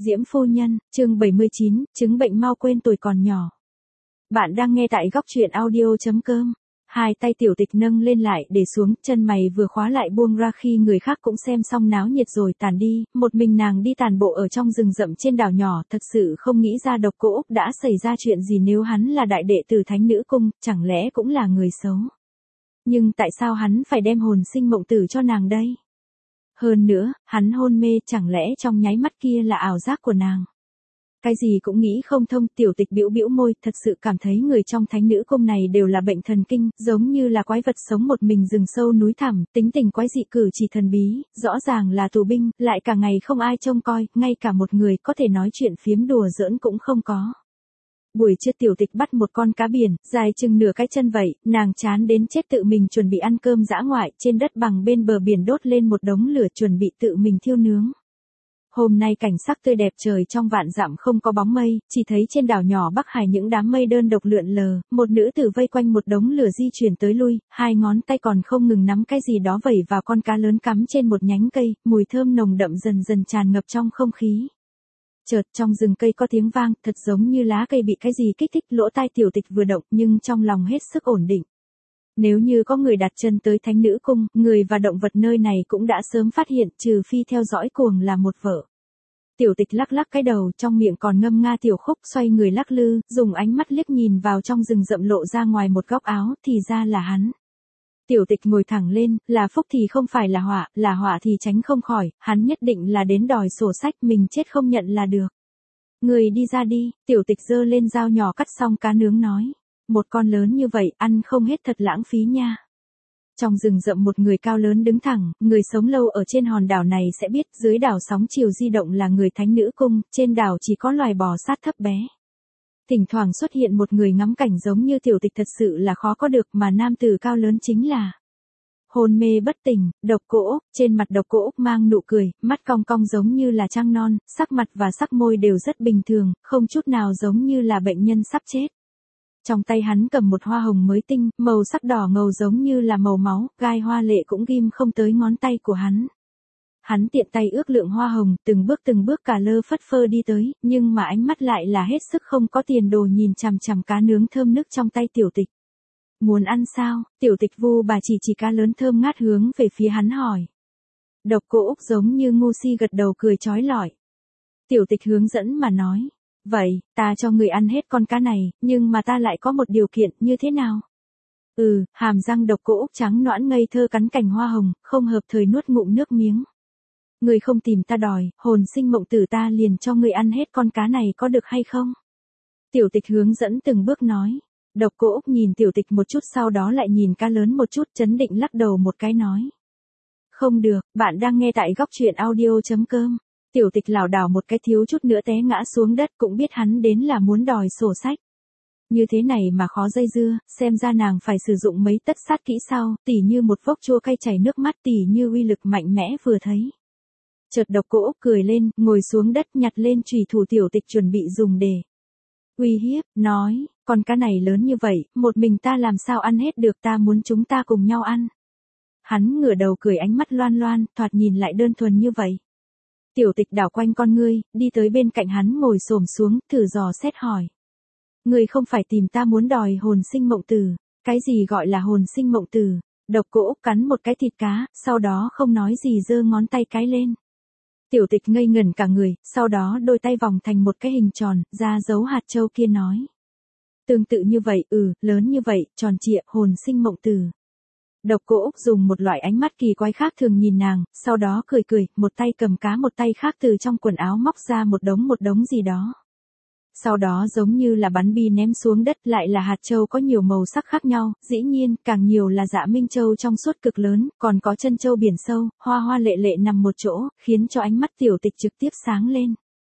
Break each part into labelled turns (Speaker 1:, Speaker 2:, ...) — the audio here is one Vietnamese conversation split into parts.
Speaker 1: Diễm phu nhân, chương 79, chứng bệnh mau quên tuổi còn nhỏ. Bạn đang nghe tại góc truyện audio.com. Hai tay Tiểu Tịch nâng lên lại để xuống, chân mày vừa khóa lại buông ra khi người khác cũng xem xong náo nhiệt rồi tản đi, một mình nàng đi tàn bộ ở trong rừng rậm trên đảo nhỏ, thật sự không nghĩ ra Độc Cô Úc đã xảy ra chuyện gì. Nếu hắn là đại đệ tử Thánh Nữ Cung, chẳng lẽ cũng là người xấu? Nhưng tại sao hắn phải đem hồn sinh mộng tử cho nàng đây? Hơn nữa, hắn hôn mê, chẳng lẽ trong nháy mắt kia là ảo giác của nàng? Cái gì cũng nghĩ không thông. Tiểu Tịch bĩu bĩu môi, thật sự cảm thấy người trong Thánh Nữ Cung này đều là bệnh thần kinh, giống như là quái vật sống một mình rừng sâu núi thẳm, tính tình quái dị, cử chỉ thần bí, rõ ràng là tù binh, lại cả ngày không ai trông coi, ngay cả một người có thể nói chuyện phiếm đùa giỡn cũng không có. Buổi trưa Tiểu Tịch bắt một con cá biển, dài chừng nửa cái chân vậy, nàng chán đến chết tự mình chuẩn bị ăn cơm dã ngoại, trên đất bằng bên bờ biển đốt lên một đống lửa chuẩn bị tự mình thiêu nướng. Hôm nay cảnh sắc tươi đẹp, trời trong vạn dặm không có bóng mây, chỉ thấy trên đảo nhỏ Bắc Hải những đám mây đơn độc lượn lờ, một nữ tử vây quanh một đống lửa di chuyển tới lui, hai ngón tay còn không ngừng nắm cái gì đó vẩy vào con cá lớn cắm trên một nhánh cây, mùi thơm nồng đậm dần dần tràn ngập trong không khí. Chợt trong rừng cây có tiếng vang, thật giống như lá cây bị cái gì kích thích, lỗ tai Tiểu Tịch vừa động nhưng trong lòng hết sức ổn định. Nếu như có người đặt chân tới Thánh Nữ Cung, người và động vật nơi này cũng đã sớm phát hiện, trừ phi theo dõi cuồng là một vợ. Tiểu Tịch lắc lắc cái đầu, trong miệng còn ngâm nga tiểu khúc, xoay người lắc lư, dùng ánh mắt liếc nhìn vào trong rừng rậm lộ ra ngoài một góc áo, thì ra là hắn. Tiểu Tịch ngồi thẳng lên, là phúc thì không phải là họa thì tránh không khỏi, hắn nhất định là đến đòi sổ sách, mình chết không nhận là được. Người đi ra đi. Tiểu Tịch giơ lên dao nhỏ cắt xong cá nướng nói. Một con lớn như vậy, ăn không hết thật lãng phí nha. Trong rừng rậm một người cao lớn đứng thẳng, người sống lâu ở trên hòn đảo này sẽ biết, dưới đảo sóng chiều di động là người Thánh Nữ Cung, trên đảo chỉ có loài bò sát thấp bé. Thỉnh thoảng xuất hiện một người ngắm cảnh giống như Tiểu Tịch thật sự là khó có được, mà nam tử cao lớn chính là hôn mê bất tỉnh, Độc Cô Úc. Trên mặt Độc Cô Úc mang nụ cười, mắt cong cong giống như là trăng non, sắc mặt và sắc môi đều rất bình thường, không chút nào giống như là bệnh nhân sắp chết. Trong tay hắn cầm một hoa hồng mới tinh, màu sắc đỏ ngầu giống như là màu máu, gai hoa lệ cũng ghim không tới ngón tay của hắn. Hắn tiện tay ước lượng hoa hồng, từng bước cả lơ phất phơ đi tới, nhưng mà ánh mắt lại là hết sức không có tiền đồ nhìn chằm chằm cá nướng thơm nức trong tay Tiểu Tịch. Muốn ăn sao? Tiểu Tịch vu bà chỉ cá lớn thơm ngát hướng về phía hắn hỏi. Độc Cô Úc giống như ngu si gật đầu cười chói lọi. Tiểu Tịch hướng dẫn mà nói. Vậy, ta cho người ăn hết con cá này, nhưng mà ta lại có một điều kiện, như thế nào? Hàm răng Độc Cô Úc trắng nõn ngây thơ cắn cành hoa hồng, không hợp thời nuốt ngụm nước miếng. Người không tìm ta đòi, hồn sinh mộng tử ta liền cho người ăn hết con cá này có được hay không? Tiểu Tịch hướng dẫn từng bước nói. Độc Cô Úc nhìn Tiểu Tịch một chút sau đó lại nhìn cá lớn một chút, chấn định lắc đầu một cái nói. Không được, bạn đang nghe tại góc truyện audio.com. Tiểu Tịch lảo đảo một cái thiếu chút nữa té ngã xuống đất, cũng biết hắn đến là muốn đòi sổ sách. Như thế này mà khó dây dưa, xem ra nàng phải sử dụng mấy tất sát kỹ sau, tỉ như một vốc chua cay chảy nước mắt, tỉ như uy lực mạnh mẽ vừa thấy. Chợt Độc Cô Úc cười lên, ngồi xuống đất nhặt lên chùy thủ Tiểu Tịch chuẩn bị dùng để uy hiếp, nói, con cá này lớn như vậy, một mình ta làm sao ăn hết được, ta muốn chúng ta cùng nhau ăn. Hắn ngửa đầu cười, ánh mắt loan loan, thoạt nhìn lại đơn thuần như vậy. Tiểu Tịch đảo quanh con ngươi, đi tới bên cạnh hắn ngồi xổm xuống, thử dò xét hỏi. Ngươi không phải tìm ta muốn đòi hồn sinh mộng tử? Cái gì gọi là hồn sinh mộng tử? Độc Cô Úc cắn một cái thịt cá, sau đó không nói gì giơ ngón tay cái lên. Tiểu Tịch ngây ngẩn cả người, sau đó đôi tay vòng thành một cái hình tròn, ra dấu hạt châu kia nói. Tương tự như vậy, lớn như vậy, tròn trịa, hồn sinh mộng tử. Độc Cô Úc dùng một loại ánh mắt kỳ quái khác thường nhìn nàng, sau đó cười, một tay cầm cá một tay khác từ trong quần áo móc ra một đống gì đó. Sau đó giống như là bắn bi ném xuống đất, lại là hạt châu có nhiều màu sắc khác nhau, dĩ nhiên, càng nhiều là dạ minh châu trong suốt cực lớn, còn có chân châu biển sâu, hoa hoa lệ lệ nằm một chỗ, khiến cho ánh mắt Tiểu Tịch trực tiếp sáng lên.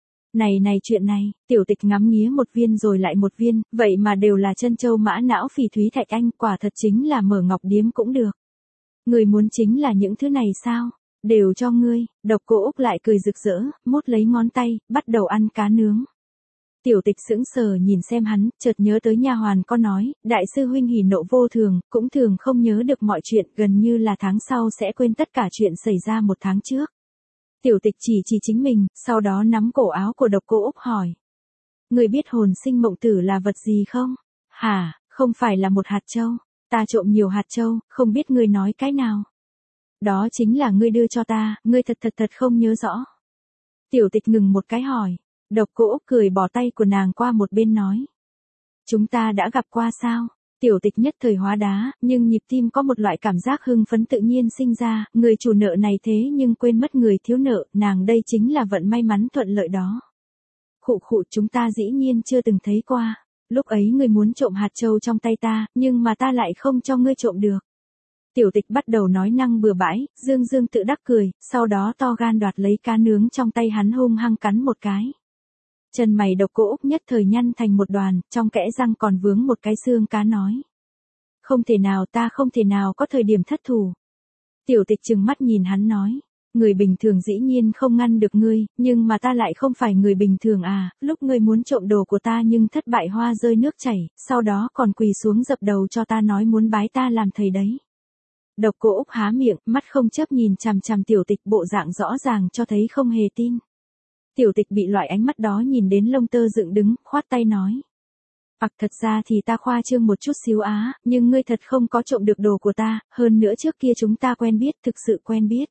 Speaker 1: Này chuyện này, Tiểu Tịch ngắm nghía một viên rồi lại một viên, vậy mà đều là chân châu mã não phỉ thúy thạch anh, quả thật chính là mở ngọc điếm cũng được. Người muốn chính là những thứ này sao? Đều cho ngươi. Độc Cô Úc lại cười rực rỡ, mút lấy ngón tay, bắt đầu ăn cá nướng. Tiểu Tịch sững sờ nhìn xem hắn, chợt nhớ tới nha hoàn có nói, đại sư huynh hỉ nộ vô thường, cũng thường không nhớ được mọi chuyện, gần như là tháng sau sẽ quên tất cả chuyện xảy ra một tháng trước. Tiểu Tịch chỉ chính mình, sau đó nắm cổ áo của Độc Cô Úc hỏi. Ngươi biết hồn sinh mộng tử là vật gì không? Hả, không phải là một hạt châu. Ta trộm nhiều hạt châu, không biết ngươi nói cái nào. Đó chính là ngươi đưa cho ta, ngươi thật không nhớ rõ. Tiểu Tịch ngừng một cái hỏi. Độc Cô Úc cười bỏ tay của nàng qua một bên nói. Chúng ta đã gặp qua sao? Tiểu Tịch nhất thời hóa đá, nhưng nhịp tim có một loại cảm giác hưng phấn tự nhiên sinh ra, người chủ nợ này thế nhưng quên mất người thiếu nợ, nàng đây chính là vận may mắn thuận lợi đó. Khụ chúng ta dĩ nhiên chưa từng thấy qua. Lúc ấy ngươi muốn trộm hạt châu trong tay ta, nhưng mà ta lại không cho ngươi trộm được. Tiểu Tịch bắt đầu nói năng bừa bãi, dương tự đắc cười, sau đó to gan đoạt lấy cá nướng trong tay hắn hung hăng cắn một cái. Chân mày Độc Cô Úc nhất thời nhăn thành một đoàn, trong kẽ răng còn vướng một cái xương cá nói. Không thể nào, ta không thể nào có thời điểm thất thủ. Tiểu Tịch trừng mắt nhìn hắn nói. Người bình thường dĩ nhiên không ngăn được ngươi, nhưng mà ta lại không phải người bình thường à, lúc ngươi muốn trộm đồ của ta nhưng thất bại hoa rơi nước chảy, sau đó còn quỳ xuống dập đầu cho ta nói muốn bái ta làm thầy đấy. Độc Cô Úc há miệng, mắt không chớp nhìn chằm chằm Tiểu Tịch, bộ dạng rõ ràng cho thấy không hề tin. Tiểu Tịch bị loại ánh mắt đó nhìn đến lông tơ dựng đứng, khoát tay nói. Thật ra thì ta khoa trương một chút xíu á, nhưng ngươi thật không có trộm được đồ của ta, hơn nữa trước kia chúng ta quen biết, thực sự quen biết.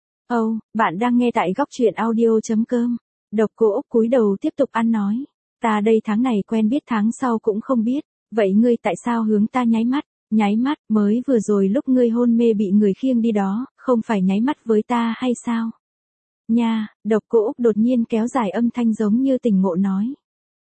Speaker 1: Bạn đang nghe tại góc truyện audio.com. Độc Cô Úc cúi đầu tiếp tục ăn nói. Ta đây tháng này quen biết tháng sau cũng không biết, vậy ngươi tại sao hướng ta nháy mắt? Nháy mắt, mới vừa rồi lúc ngươi hôn mê bị người khiêng đi đó, không phải nháy mắt với ta hay sao? Nha, Độc Cô Úc đột nhiên kéo dài âm thanh giống như tỉnh ngộ nói.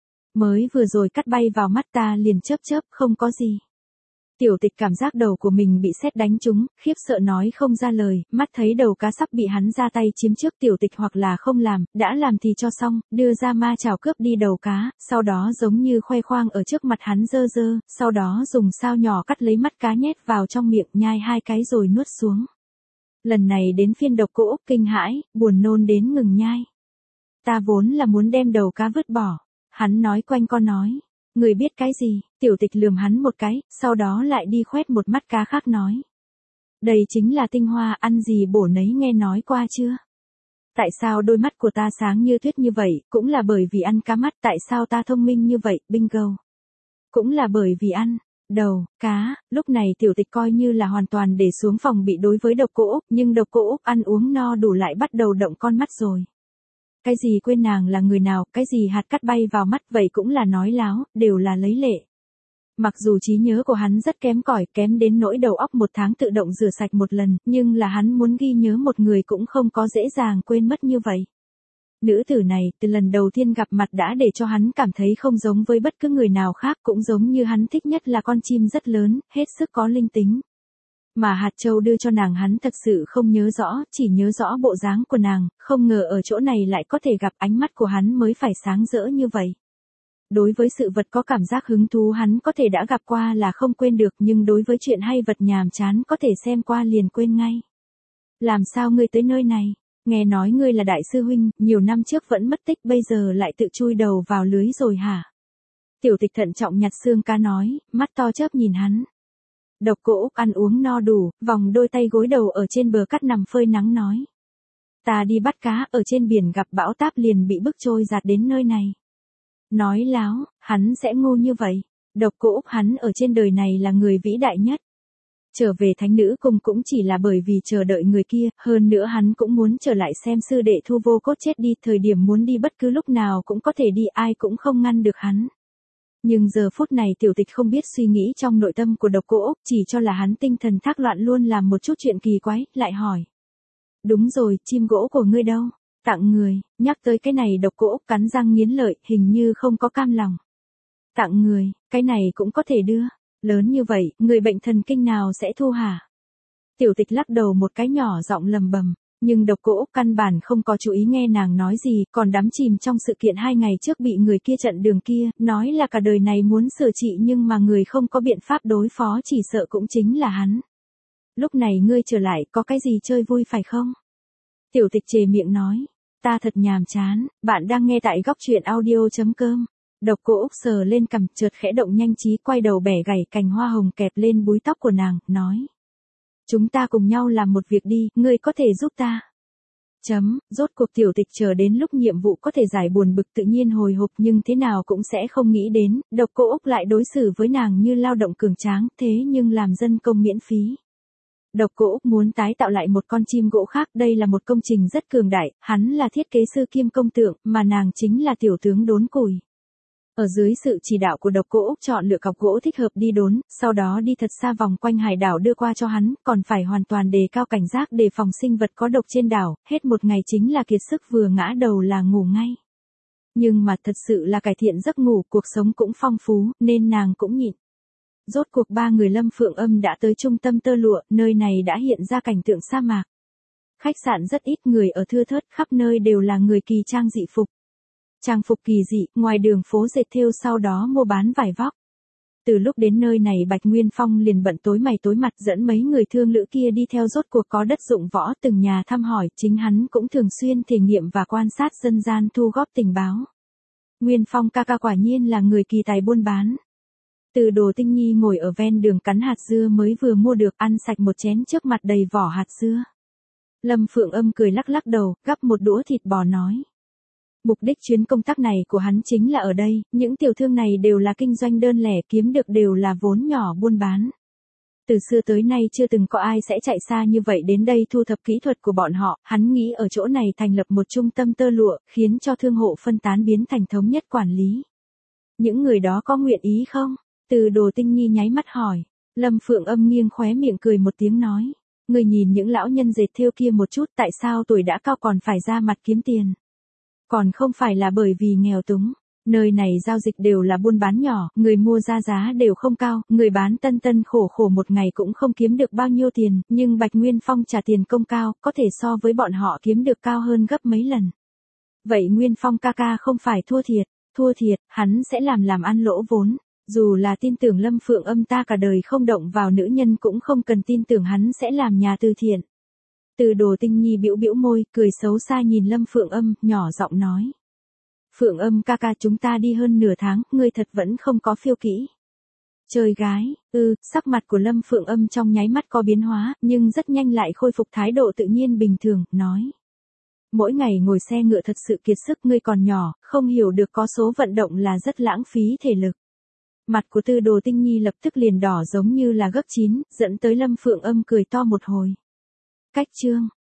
Speaker 1: Mới vừa rồi cắt bay vào mắt ta liền chớp, không có gì. Tiểu Tịch cảm giác đầu của mình bị sét đánh trúng, khiếp sợ nói không ra lời, mắt thấy đầu cá sắp bị hắn ra tay chiếm trước. Tiểu Tịch hoặc là không làm, đã làm thì cho xong, đưa ra ma chảo cướp đi đầu cá, sau đó giống như khoe khoang ở trước mặt hắn dơ, sau đó dùng sao nhỏ cắt lấy mắt cá nhét vào trong miệng nhai 2 cái rồi nuốt xuống. Lần này đến phiên Độc Cô Úc kinh hãi, buồn nôn đến ngừng nhai. Ta vốn là muốn đem đầu cá vứt bỏ. Hắn nói quanh co nói. Người biết cái gì? Tiểu Tịch lườm hắn một cái, sau đó lại đi khoét một mắt cá khác nói. Đây chính là tinh hoa, ăn gì bổ nấy, nghe nói qua chưa? Tại sao đôi mắt của ta sáng như tuyết như vậy, cũng là bởi vì ăn cá mắt. Tại sao ta thông minh như vậy, bingo. Cũng là bởi vì ăn đầu cá. Lúc này Tiểu Tịch coi như là hoàn toàn để xuống phòng bị đối với Độc Cô Úc, nhưng Độc Cô Úc ăn uống no đủ lại bắt đầu động con mắt rồi. Cái gì quên nàng là người nào, cái gì hạt cắt bay vào mắt, vậy cũng là nói láo, đều là lấy lệ. Mặc dù trí nhớ của hắn rất kém cỏi, kém đến nỗi đầu óc 1 tháng tự động rửa sạch một lần, nhưng là hắn muốn ghi nhớ một người cũng không có dễ dàng quên mất như vậy. Nữ tử này, từ lần đầu tiên gặp mặt đã để cho hắn cảm thấy không giống với bất cứ người nào khác, cũng giống như hắn thích nhất là con chim rất lớn, hết sức có linh tính. Mà hạt châu đưa cho nàng hắn thật sự không nhớ rõ, chỉ nhớ rõ bộ dáng của nàng, không ngờ ở chỗ này lại có thể gặp, ánh mắt của hắn mới phải sáng rỡ như vậy. Đối với sự vật có cảm giác hứng thú hắn có thể đã gặp qua là không quên được, nhưng đối với chuyện hay vật nhàm chán có thể xem qua liền quên ngay. Làm sao ngươi tới nơi này? Nghe nói ngươi là đại sư huynh, nhiều năm trước vẫn mất tích, bây giờ lại tự chui đầu vào lưới rồi hả? Tiểu Tịch thận trọng nhặt xương cá nói, mắt to chớp nhìn hắn. Độc Cô Úc ăn uống no đủ, vòng đôi tay gối đầu ở trên bờ cát nằm phơi nắng nói. Ta đi bắt cá, ở trên biển gặp bão táp liền bị bức trôi giạt đến nơi này. Nói láo, hắn sẽ ngu như vậy. Độc Cô Úc hắn ở trên đời này là người vĩ đại nhất. Trở về Thánh Nữ Cung cũng chỉ là bởi vì chờ đợi người kia, hơn nữa hắn cũng muốn trở lại xem sư đệ Thu Vô Cốt chết đi, thời điểm muốn đi bất cứ lúc nào cũng có thể đi, ai cũng không ngăn được hắn. Nhưng giờ phút này Tiểu Tịch không biết suy nghĩ trong nội tâm của Độc Cô Úc, chỉ cho là hắn tinh thần thác loạn luôn làm một chút chuyện kỳ quái, lại hỏi. Đúng rồi, chim gỗ của ngươi đâu? Tặng người, nhắc tới cái này Độc Cô Úc cắn răng nghiến lợi, hình như không có cam lòng. Tặng người, cái này cũng có thể đưa. Lớn như vậy, người bệnh thần kinh nào sẽ thu hả? Tiểu Tịch lắc đầu một cái nhỏ giọng lầm bầm. Nhưng Độc Cô Úc căn bản không có chú ý nghe nàng nói gì, còn đắm chìm trong sự kiện 2 ngày trước bị người kia chặn đường kia, nói là cả đời này muốn sửa trị nhưng mà người không có biện pháp đối phó chỉ sợ cũng chính là hắn. Lúc này ngươi trở lại có cái gì chơi vui phải không? Tiểu Tịch chề miệng nói, ta thật nhàm chán, bạn đang nghe tại góc truyện audio.com. Độc Cô Úc sờ lên cằm, chợt khẽ động nhanh trí quay đầu bẻ gãy cành hoa hồng kẹp lên búi tóc của nàng, nói. Chúng ta cùng nhau làm một việc đi, ngươi có thể giúp ta. Rốt cuộc Tiểu Tịch chờ đến lúc nhiệm vụ có thể giải buồn bực tự nhiên hồi hộp nhưng thế nào cũng sẽ không nghĩ đến, Độc Cô Úc lại đối xử với nàng như lao động cường tráng, thế nhưng làm dân công miễn phí. Độc Cô Úc muốn tái tạo lại một con chim gỗ khác, đây là một công trình rất cường đại, hắn là thiết kế sư kiêm công tượng, mà nàng chính là tiểu tướng đốn củi. Ở dưới sự chỉ đạo của Độc Cô Úc chọn lựa cọc gỗ thích hợp đi đốn, sau đó đi thật xa vòng quanh hải đảo đưa qua cho hắn, còn phải hoàn toàn đề cao cảnh giác đề phòng sinh vật có độc trên đảo, hết một ngày chính là kiệt sức vừa ngã đầu là ngủ ngay. Nhưng mà thật sự là cải thiện giấc ngủ, cuộc sống cũng phong phú, nên nàng cũng nhịn. Rốt cuộc ba người Lâm Phượng Âm đã tới trung tâm tơ lụa, nơi này đã hiện ra cảnh tượng sa mạc. Khách sạn rất ít người ở thưa thớt, khắp nơi đều là người kỳ trang dị phục. Trang phục kỳ dị, ngoài đường phố dệt thêu sau đó mua bán vải vóc. Từ lúc đến nơi này Bạch Nguyên Phong liền bận tối mày tối mặt dẫn mấy người thương lữ kia đi theo, rốt cuộc có đất dụng võ từng nhà thăm hỏi, chính hắn cũng thường xuyên thể nghiệm và quan sát dân gian thu góp tình báo. Nguyên Phong ca ca quả nhiên là người kỳ tài buôn bán. Từ Đồ Tinh Nhi ngồi ở ven đường cắn hạt dưa mới vừa mua được, ăn sạch một chén trước mặt đầy vỏ hạt dưa. Lâm Phượng Âm cười lắc lắc đầu, gắp một đũa thịt bò nói. Mục đích chuyến công tác này của hắn chính là ở đây, những tiểu thương này đều là kinh doanh đơn lẻ, kiếm được đều là vốn nhỏ buôn bán. Từ xưa tới nay chưa từng có ai sẽ chạy xa như vậy đến đây thu thập kỹ thuật của bọn họ, hắn nghĩ ở chỗ này thành lập một trung tâm tơ lụa, khiến cho thương hộ phân tán biến thành thống nhất quản lý. Những người đó có nguyện ý không? Từ Đồ Tinh Nhi nháy mắt hỏi. Lâm Phượng Âm nghiêng khóe miệng cười một tiếng nói. Người nhìn những lão nhân dệt thêu kia một chút, tại sao tuổi đã cao còn phải ra mặt kiếm tiền? Còn không phải là bởi vì nghèo túng. Nơi này giao dịch đều là buôn bán nhỏ, người mua ra giá đều không cao, người bán tân tân khổ khổ một ngày cũng không kiếm được bao nhiêu tiền, nhưng Bạch Nguyên Phong trả tiền công cao, có thể so với bọn họ kiếm được cao hơn gấp mấy lần. Vậy Nguyên Phong ca ca không phải thua thiệt, hắn sẽ làm ăn lỗ vốn. Dù là tin tưởng Lâm Phượng Âm ta cả đời không động vào nữ nhân cũng không cần tin tưởng hắn sẽ làm nhà từ thiện. Từ Đồ Tinh Nhi bĩu bĩu môi, cười xấu xa nhìn Lâm Phượng Âm, nhỏ giọng nói. Phượng Âm ca ca, chúng ta đi hơn nửa tháng, ngươi thật vẫn không có phiêu kỹ. Chơi gái, sắc mặt của Lâm Phượng Âm trong nháy mắt có biến hóa, nhưng rất nhanh lại khôi phục thái độ tự nhiên bình thường, nói. Mỗi ngày ngồi xe ngựa thật sự kiệt sức, ngươi còn nhỏ, không hiểu được có số vận động là rất lãng phí thể lực. Mặt của Từ Đồ Tinh Nhi lập tức liền đỏ giống như là gấc chín, dẫn tới Lâm Phượng Âm cười to một hồi. Cách chương